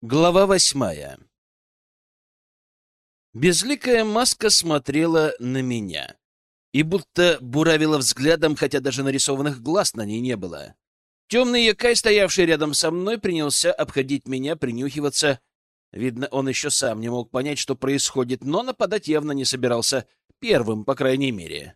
Глава 8. Безликая маска смотрела на меня и будто буравила взглядом, хотя даже нарисованных глаз на ней не было. Темный якай, стоявший рядом со мной, принялся обходить меня, принюхиваться. Видно, он еще сам не мог понять, что происходит, но нападать явно не собирался. Первым, по крайней мере.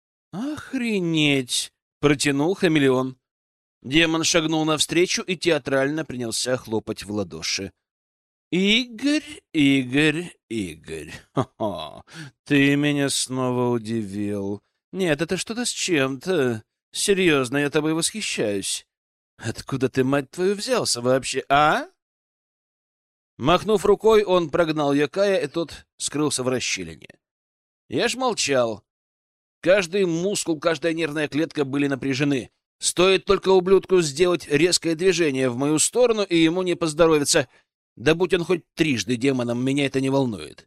«Охренеть!» — протянул хамелеон. Демон шагнул навстречу и театрально принялся хлопать в ладоши. «Игорь, Игорь, Игорь, хо-хо, ты меня снова удивил. Нет, это что-то с чем-то. Серьезно, я тобой восхищаюсь. Откуда ты, мать твою, взялся вообще, а?» Махнув рукой, он прогнал якая, и тот скрылся в расщелине. Я ж молчал. Каждый мускул, каждая нервная клетка были напряжены. Стоит только ублюдку сделать резкое движение в мою сторону, и ему не поздоровится. Да будь он хоть трижды демоном, меня это не волнует.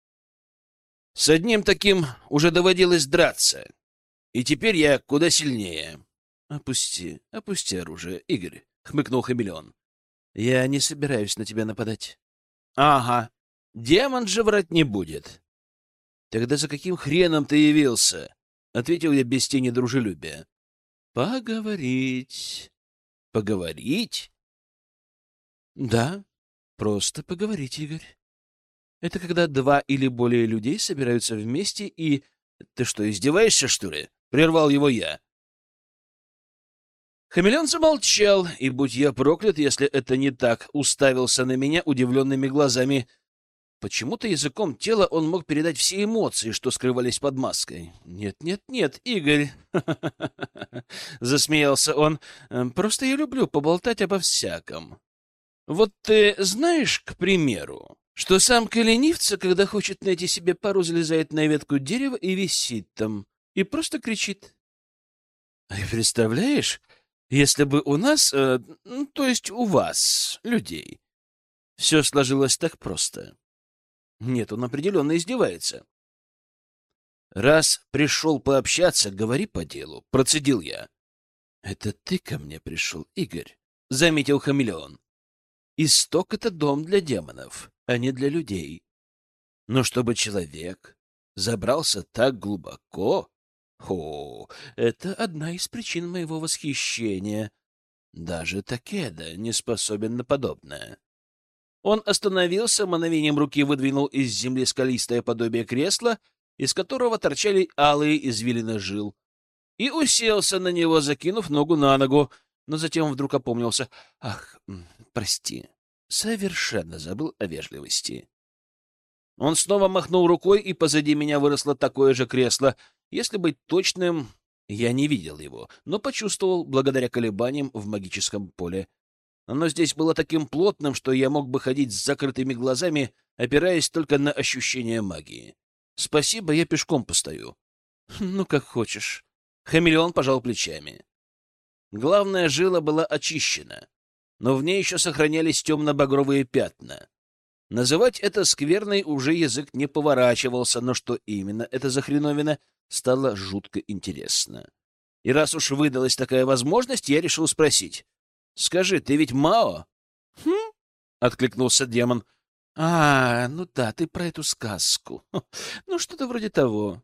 С одним таким уже доводилось драться. И теперь я куда сильнее. Опусти оружие, Игорь, — хмыкнул хамелеон. Я не собираюсь на тебя нападать. Ага, демон же врать не будет. Тогда за каким хреном ты явился? — ответил я без тени дружелюбия. Поговорить. Поговорить? Да, просто поговорить, Игорь. Это когда два или более людей собираются вместе и... Ты что, издеваешься, что ли? Прервал его я. Хамелеон замолчал, и, будь я проклят, если это не так, уставился на меня удивленными глазами. Почему-то языком тела он мог передать все эмоции, что скрывались под маской. «Нет, нет, нет, Игорь!» — засмеялся он. «Просто я люблю поболтать обо всяком. Вот ты знаешь, к примеру, что самка ленивца, когда хочет найти себе пару, залезает на ветку дерева и висит там, и просто кричит. А представляешь, если бы у нас, то есть у вас, людей, все сложилось так просто? Нет, он определенно издевается. Раз пришел пообщаться, говори по делу, процедил я. Это ты ко мне пришел, Игорь, заметил хамелеон. Исток — это дом для демонов, а не для людей. Но чтобы человек забрался так глубоко... это одна из причин моего восхищения. Даже Такеда не способен на подобное. Он остановился, мановением руки выдвинул из земли скалистое подобие кресла, из которого торчали алые извилины жил, и уселся на него, закинув ногу на ногу, но затем вдруг опомнился. «Ах, прости, совершенно забыл о вежливости». Он снова махнул рукой, и позади меня выросло такое же кресло. Если быть точным, я не видел его, но почувствовал благодаря колебаниям в магическом поле. Оно здесь было таким плотным, что я мог бы ходить с закрытыми глазами, опираясь только на ощущение магии. Спасибо, я пешком постою. Ну, как хочешь. Хамелеон пожал плечами. Главная жила была очищена, но в ней еще сохранялись темно-багровые пятна. Называть это скверной уже язык не поворачивался, но что именно это за хреновина, стало жутко интересно. И раз уж выдалась такая возможность, я решил спросить. «Скажи, ты ведь Мао?» «Хм?» — откликнулся демон. «А, ну да, ты про эту сказку. Ну, что-то вроде того».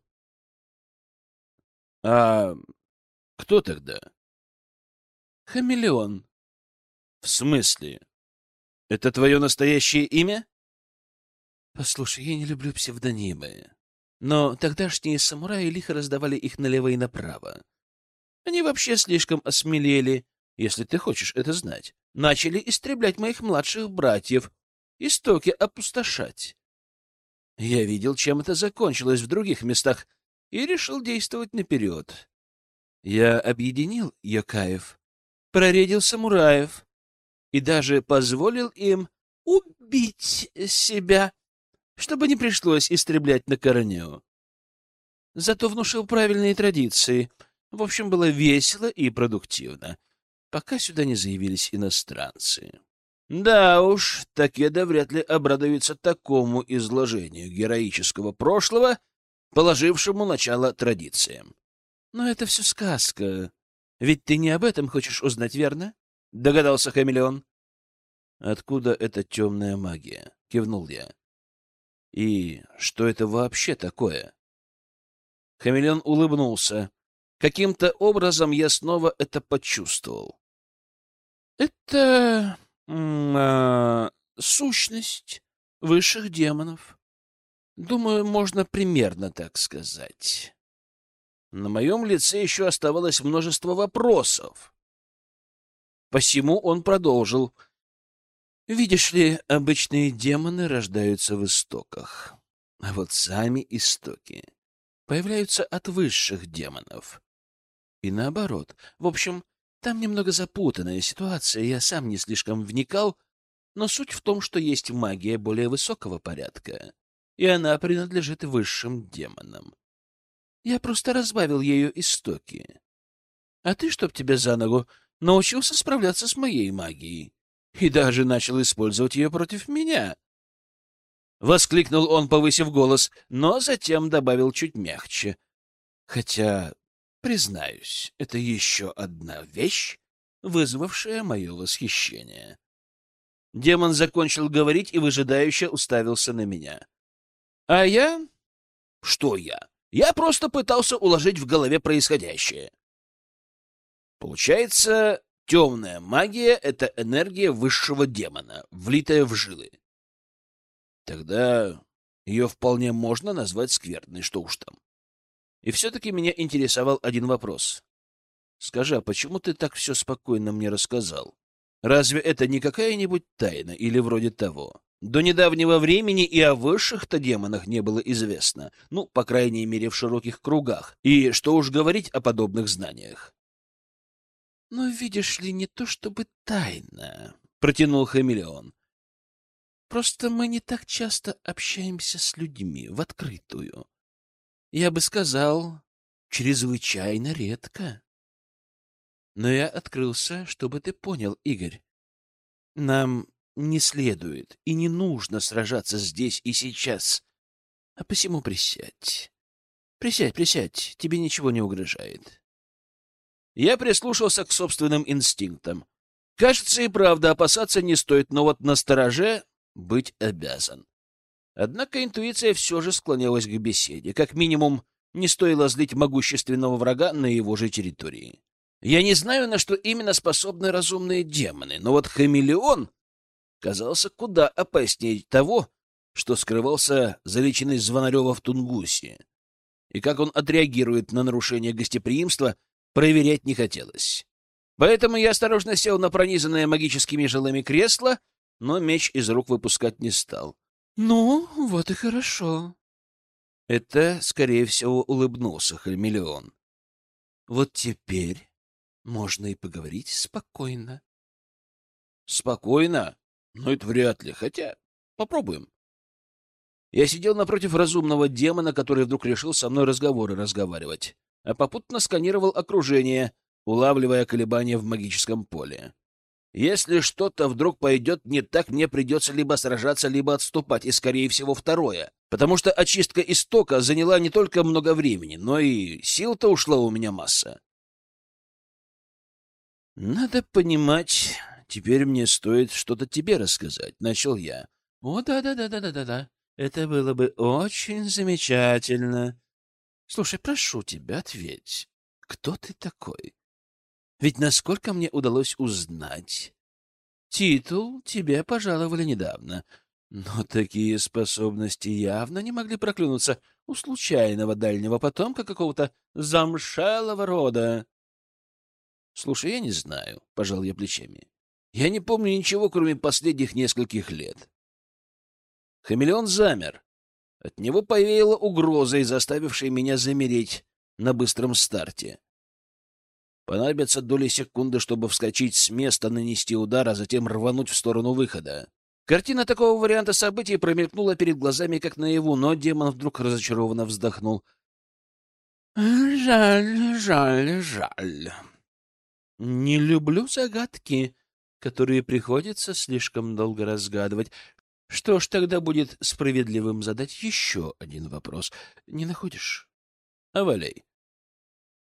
«А кто тогда?» «Хамелеон». «В смысле? Это твое настоящее имя?» «Послушай, я не люблю псевдонимы, но тогдашние самураи лихо раздавали их налево и направо. Они вообще слишком осмелели, если ты хочешь это знать. Начали истреблять моих младших братьев, истоки опустошать. Я видел, чем это закончилось в других местах, и решил действовать наперед. Я объединил якаев, проредил самураев и даже позволил им убить себя, чтобы не пришлось истреблять на корню. Зато внушил правильные традиции. В общем, было весело и продуктивно, пока сюда не заявились иностранцы. Да уж, Такеда вряд ли обрадуется такому изложению героического прошлого, положившему начало традициям. Но это все сказка. Ведь ты не об этом хочешь узнать, верно? Догадался хамелеон. Откуда эта темная магия? Кивнул я. И что это вообще такое? Хамелеон улыбнулся. Каким-то образом я снова это почувствовал. Это сущность высших демонов. Думаю, можно примерно так сказать. На моем лице еще оставалось множество вопросов. Посему он продолжил. Видишь ли, обычные демоны рождаются в истоках, а вот сами истоки появляются от высших демонов. И наоборот. В общем, там немного запутанная ситуация, я сам не слишком вникал, но суть в том, что есть магия более высокого порядка, и она принадлежит высшим демонам. Я просто разбавил ею истоки. А ты, чтоб тебя за ногу, научился справляться с моей магией. И даже начал использовать ее против меня. Воскликнул он, повысив голос, но затем добавил чуть мягче. Хотя, признаюсь, это еще одна вещь, вызвавшая мое восхищение. Демон закончил говорить и выжидающе уставился на меня. А я? Что я? Я просто пытался уложить в голове происходящее. Получается, темная магия — это энергия высшего демона, влитая в жилы. Тогда ее вполне можно назвать скверной, что уж там. И все-таки меня интересовал один вопрос. Скажи, а почему ты так все спокойно мне рассказал? Разве это не какая-нибудь тайна или вроде того? До недавнего времени и о высших-то демонах не было известно. Ну, по крайней мере, в широких кругах. И что уж говорить о подобных знаниях. «Но видишь ли, не то чтобы тайна», — протянул Хамелеон. «Просто мы не так часто общаемся с людьми в открытую. Я бы сказал, чрезвычайно редко. Но я открылся, чтобы ты понял, Игорь. Нам не следует и не нужно сражаться здесь и сейчас, а посему присядь. Присядь, тебе ничего не угрожает». Я прислушался к собственным инстинктам. Кажется, и правда опасаться не стоит, но вот настороже быть обязан. Однако интуиция все же склонялась к беседе. Как минимум, не стоило злить могущественного врага на его же территории. Я не знаю, на что именно способны разумные демоны, но вот хамелеон казался куда опаснее того, что скрывался за личиной Звонарева в Тунгусе. И как он отреагирует на нарушение гостеприимства, проверять не хотелось. Поэтому я осторожно сел на пронизанное магическими жилами кресло, но меч из рук выпускать не стал. «Ну, вот и хорошо». Это, скорее всего, улыбнулся хамелеон. «Вот теперь можно и поговорить спокойно». «Спокойно? Ну, это вряд ли, хотя попробуем». Я сидел напротив разумного демона, который вдруг решил со мной разговаривать, а попутно сканировал окружение, улавливая колебания в магическом поле. Если что-то вдруг пойдет не так, мне придется либо сражаться, либо отступать, и, скорее всего, второе. Потому что очистка истока заняла не только много времени, но и сил-то ушла у меня масса. «Надо понимать, теперь мне стоит что-то тебе рассказать», — начал я. «О, да-да-да-да-да-да, это было бы очень замечательно. Слушай, прошу тебя, ответь, кто ты такой? Ведь, насколько мне удалось узнать, титул тебе пожаловали недавно, но такие способности явно не могли проклюнуться у случайного дальнего потомка какого-то замшелого рода». «Слушай, я не знаю», — пожал я плечами. «Я не помню ничего, кроме последних нескольких лет». Хамелеон замер. От него повеяло угрозой, заставившей меня замереть на быстром старте. Понадобятся доли секунды, чтобы вскочить с места, нанести удар, а затем рвануть в сторону выхода. Картина такого варианта событий промелькнула перед глазами как наяву, но демон вдруг разочарованно вздохнул. «Жаль, жаль, жаль. Не люблю загадки, которые приходится слишком долго разгадывать. Что ж, тогда будет справедливым задать еще один вопрос. Не находишь? Валяй.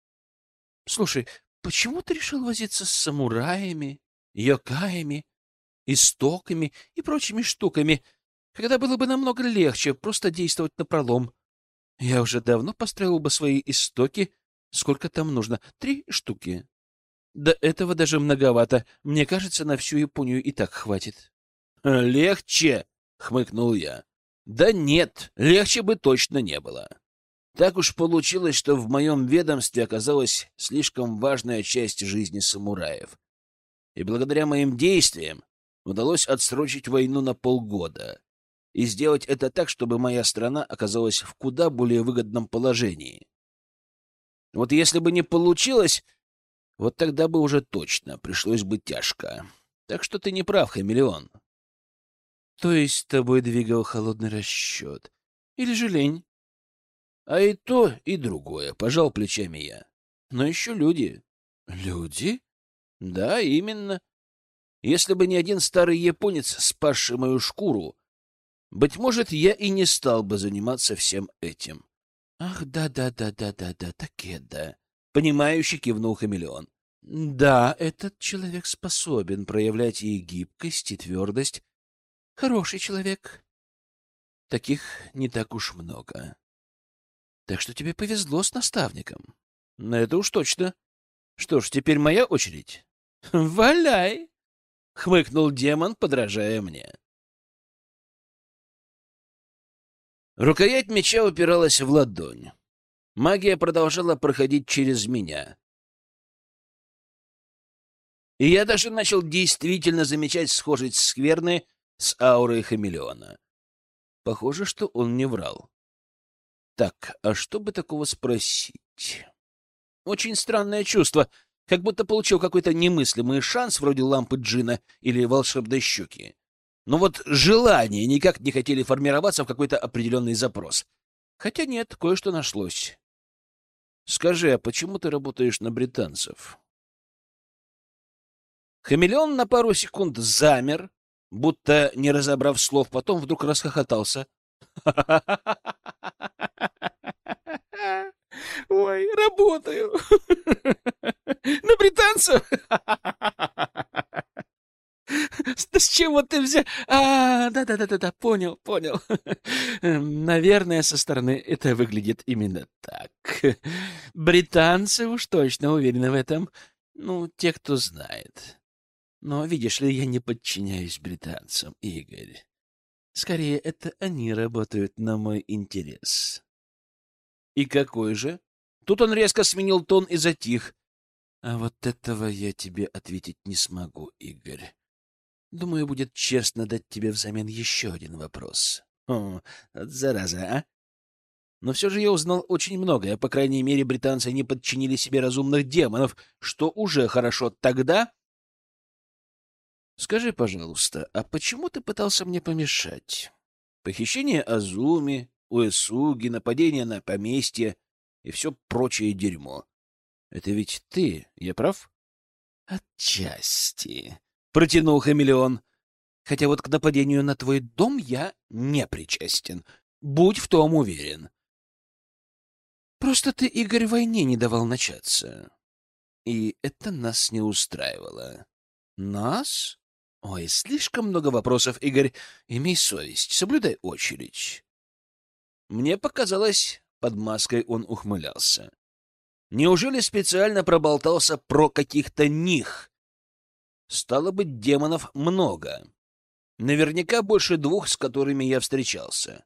Слушай, почему ты решил возиться с самураями, йокаями истоками и прочими штуками, когда было бы намного легче просто действовать напролом. Я уже давно построил бы свои истоки. Сколько там нужно? 3 штуки. До этого даже многовато. Мне кажется, на всю Японию и так хватит. Легче, хмыкнул я. Да нет, легче бы точно не было. Так уж получилось, что в моем ведомстве оказалась слишком важная часть жизни самураев. И благодаря моим действиям удалось отсрочить войну на полгода и сделать это так, чтобы моя страна оказалась в куда более выгодном положении. Вот если бы не получилось, вот тогда бы уже точно пришлось бы тяжко. Так что ты не прав, хамелеон. То есть с тобой двигал холодный расчет? Или же лень? А и то, и другое, пожал плечами я. Но еще люди. Люди? Да, именно. Если бы не один старый японец, спасший мою шкуру, быть может, я и не стал бы заниматься всем этим. Ах, да, Такеда. Понимающе кивнул хамелеон. Да, этот человек способен проявлять и гибкость, и твердость. Хороший человек. Таких не так уж много. Так что тебе повезло с наставником. Это уж точно. Что ж, теперь моя очередь. Валяй! Хмыкнул демон, подражая мне. Рукоять меча упиралась в ладонь. Магия продолжала проходить через меня. И я даже начал действительно замечать схожесть скверны с аурой хамелеона. Похоже, что он не врал. Так, а что бы такого спросить? Очень странное чувство, как будто получил какой-то немыслимый шанс вроде лампы джина или волшебной щуки. Но вот желания никак не хотели формироваться в какой-то определенный запрос. Хотя нет, кое-что нашлось. Скажи, а почему ты работаешь на британцев? Хамелеон на пару секунд замер, будто не разобрав слов, потом вдруг расхохотался. Ой, работаю. На британцев? Да с чего ты взял? Да, понял. Наверное, со стороны это выглядит именно так. Британцы уж точно уверены в этом. Ну, те, кто знает. Но, видишь ли, я не подчиняюсь британцам, Игорь. Скорее, это они работают на мой интерес. И какой же? Тут он резко сменил тон и затих. А вот этого я тебе ответить не смогу, Игорь. Думаю, будет честно дать тебе взамен еще один вопрос. О, от зараза, а? Но все же я узнал очень многое. По крайней мере, британцы не подчинили себе разумных демонов, что уже хорошо. Тогда... Скажи, пожалуйста, а почему ты пытался мне помешать? Похищение Азуми, Уэсуги, нападение на поместье и все прочее дерьмо. Это ведь ты, я прав? Отчасти, протянул хамелеон. Хотя вот к нападению на твой дом я не причастен. Будь в том уверен. Просто ты, Игорь, войне не давал начаться. И это нас не устраивало. Нас? Ой, слишком много вопросов, Игорь. Имей совесть, соблюдай очередь. Мне показалось, под маской он ухмылялся. Неужели специально проболтался про каких-то них? Стало быть, демонов много. Наверняка больше 2, с которыми я встречался.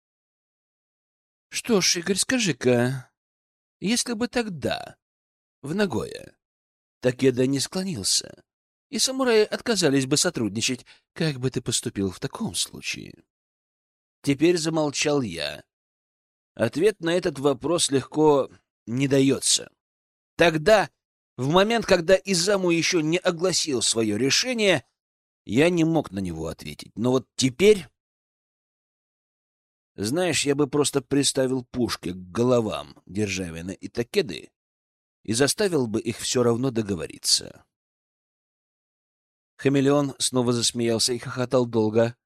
Что ж, Игорь, скажи-ка, если бы тогда, в Нагое, Такеда не склонился, и самураи отказались бы сотрудничать, как бы ты поступил в таком случае? Теперь замолчал я. Ответ на этот вопрос легко не дается. Тогда, в момент, когда Изаму еще не огласил свое решение, я не мог на него ответить. Но вот теперь... Знаешь, я бы просто приставил пушки к головам Державина и Такеды и заставил бы их все равно договориться. Хамелеон снова засмеялся и хохотал долго.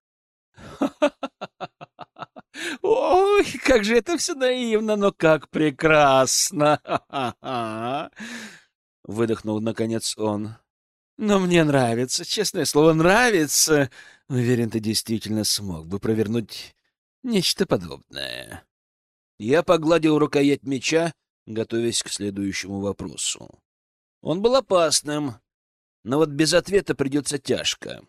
Ой, как же это все наивно, но как прекрасно! Выдохнул наконец он. Но мне нравится, честное слово, нравится. Уверен, ты действительно смог бы провернуть нечто подобное. Я погладил рукоять меча, готовясь к следующему вопросу. Он был опасным, но вот без ответа придется тяжко.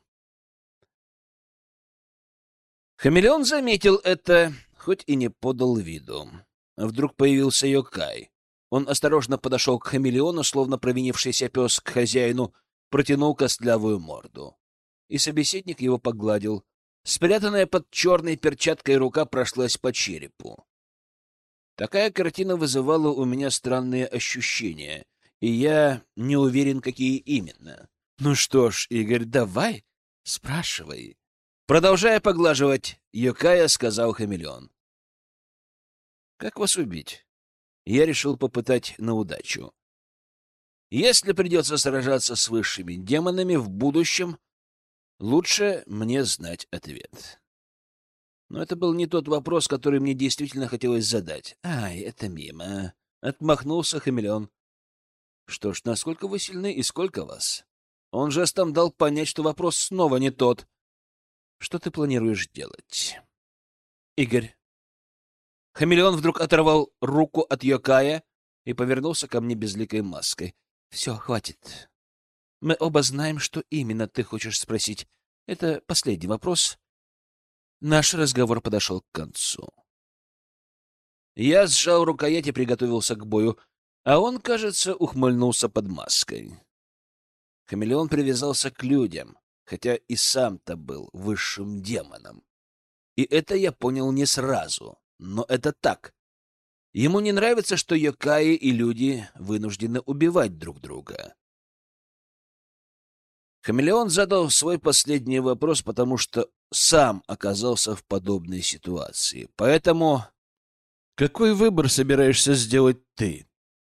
Хамелеон заметил это, хоть и не подал виду. Вдруг появился Йокай. Он осторожно подошел к хамелеону, словно провинившийся пес к хозяину, протянул костлявую морду. И собеседник его погладил. Спрятанная под черной перчаткой рука прошлась по черепу. Такая картина вызывала у меня странные ощущения, и я не уверен, какие именно. Ну что ж, Игорь, давай, спрашивай. Продолжая поглаживать Йокая, сказал хамелеон. Как вас убить? Я решил попытать на удачу. Если придется сражаться с высшими демонами в будущем, лучше мне знать ответ. Но это был не тот вопрос, который мне действительно хотелось задать. Ай, это мимо. Отмахнулся хамелеон. Что ж, насколько вы сильны и сколько вас? Он жестом дал понять, что вопрос снова не тот. Что ты планируешь делать? Игорь. Хамелеон вдруг оторвал руку от Йокая и повернулся ко мне безликой маской. Все, хватит. Мы оба знаем, что именно ты хочешь спросить. Это последний вопрос. Наш разговор подошел к концу. Я сжал рукоять и приготовился к бою, а он, кажется, ухмыльнулся под маской. Хамелеон привязался к людям, хотя и сам-то был высшим демоном. И это я понял не сразу, но это так. Ему не нравится, что Йокаи и люди вынуждены убивать друг друга. Хамелеон задал свой последний вопрос, потому что сам оказался в подобной ситуации. Поэтому какой выбор собираешься сделать ты?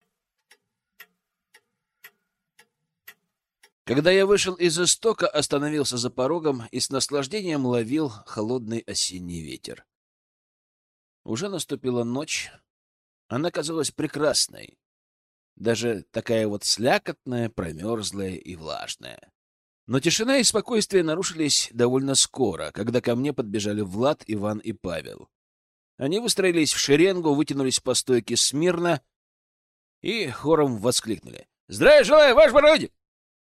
Когда я вышел из истока, остановился за порогом и с наслаждением ловил холодный осенний ветер. Уже наступила ночь. Она казалась прекрасной. Даже такая вот слякотная, промерзлая и влажная. Но тишина и спокойствие нарушились довольно скоро, когда ко мне подбежали Влад, Иван и Павел. Они выстроились в шеренгу, вытянулись по стойке смирно и хором воскликнули: «Здравия желаю, ваше благородие!»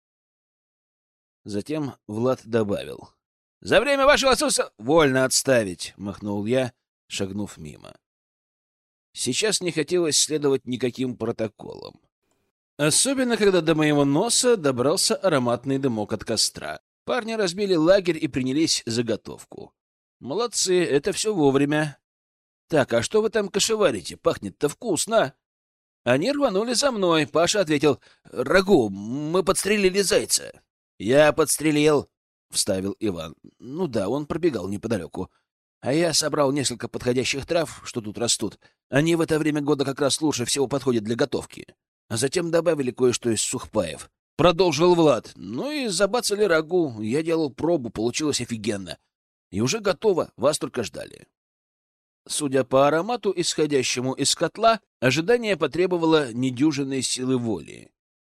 Затем Влад добавил: «За время вашего отсутствия вольно отставить!» — махнул я, шагнув мимо. Сейчас не хотелось следовать никаким протоколам. Особенно, когда до моего носа добрался ароматный дымок от костра. Парни разбили лагерь и принялись за готовку. Молодцы, это все вовремя. Так, а что вы там кошеварите? Пахнет-то вкусно. Они рванули за мной. Паша ответил: «Рагу, мы подстрелили зайца». «Я подстрелил», — вставил Иван. Ну да, он пробегал неподалеку. А я собрал несколько подходящих трав, что тут растут. Они в это время года как раз лучше всего подходят для готовки. А затем добавили кое-что из сухпаев. Продолжил Влад. Ну и забацали рагу. Я делал пробу, получилось офигенно. И уже готово, вас только ждали. Судя по аромату, исходящему из котла, ожидание потребовало недюжинной силы воли.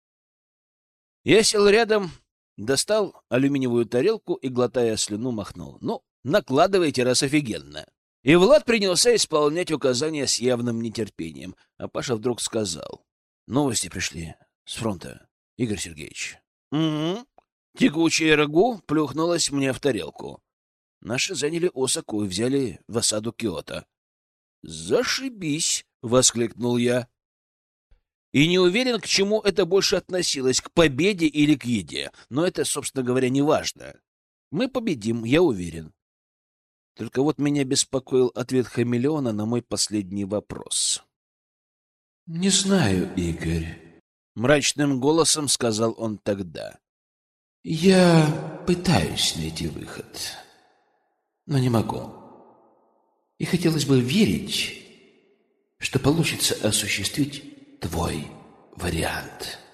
Я сел рядом, достал алюминиевую тарелку и, глотая слюну, махнул. Ну, накладывайте, раз офигенно. И Влад принялся исполнять указания с явным нетерпением. А Паша вдруг сказал: «Новости пришли с фронта, Игорь Сергеевич». «Угу». Тягучая рагу плюхнулась мне в тарелку. Наши заняли Осаку и взяли в осаду Киото. «Зашибись!» — воскликнул я. И не уверен, к чему это больше относилось, к победе или к еде. Но это, собственно говоря, не важно. Мы победим, я уверен. Только вот меня беспокоил ответ хамелеона на мой последний вопрос. «Не знаю, Игорь», — мрачным голосом сказал он тогда. «Я пытаюсь найти выход, но не могу. И хотелось бы верить, что получится осуществить твой вариант».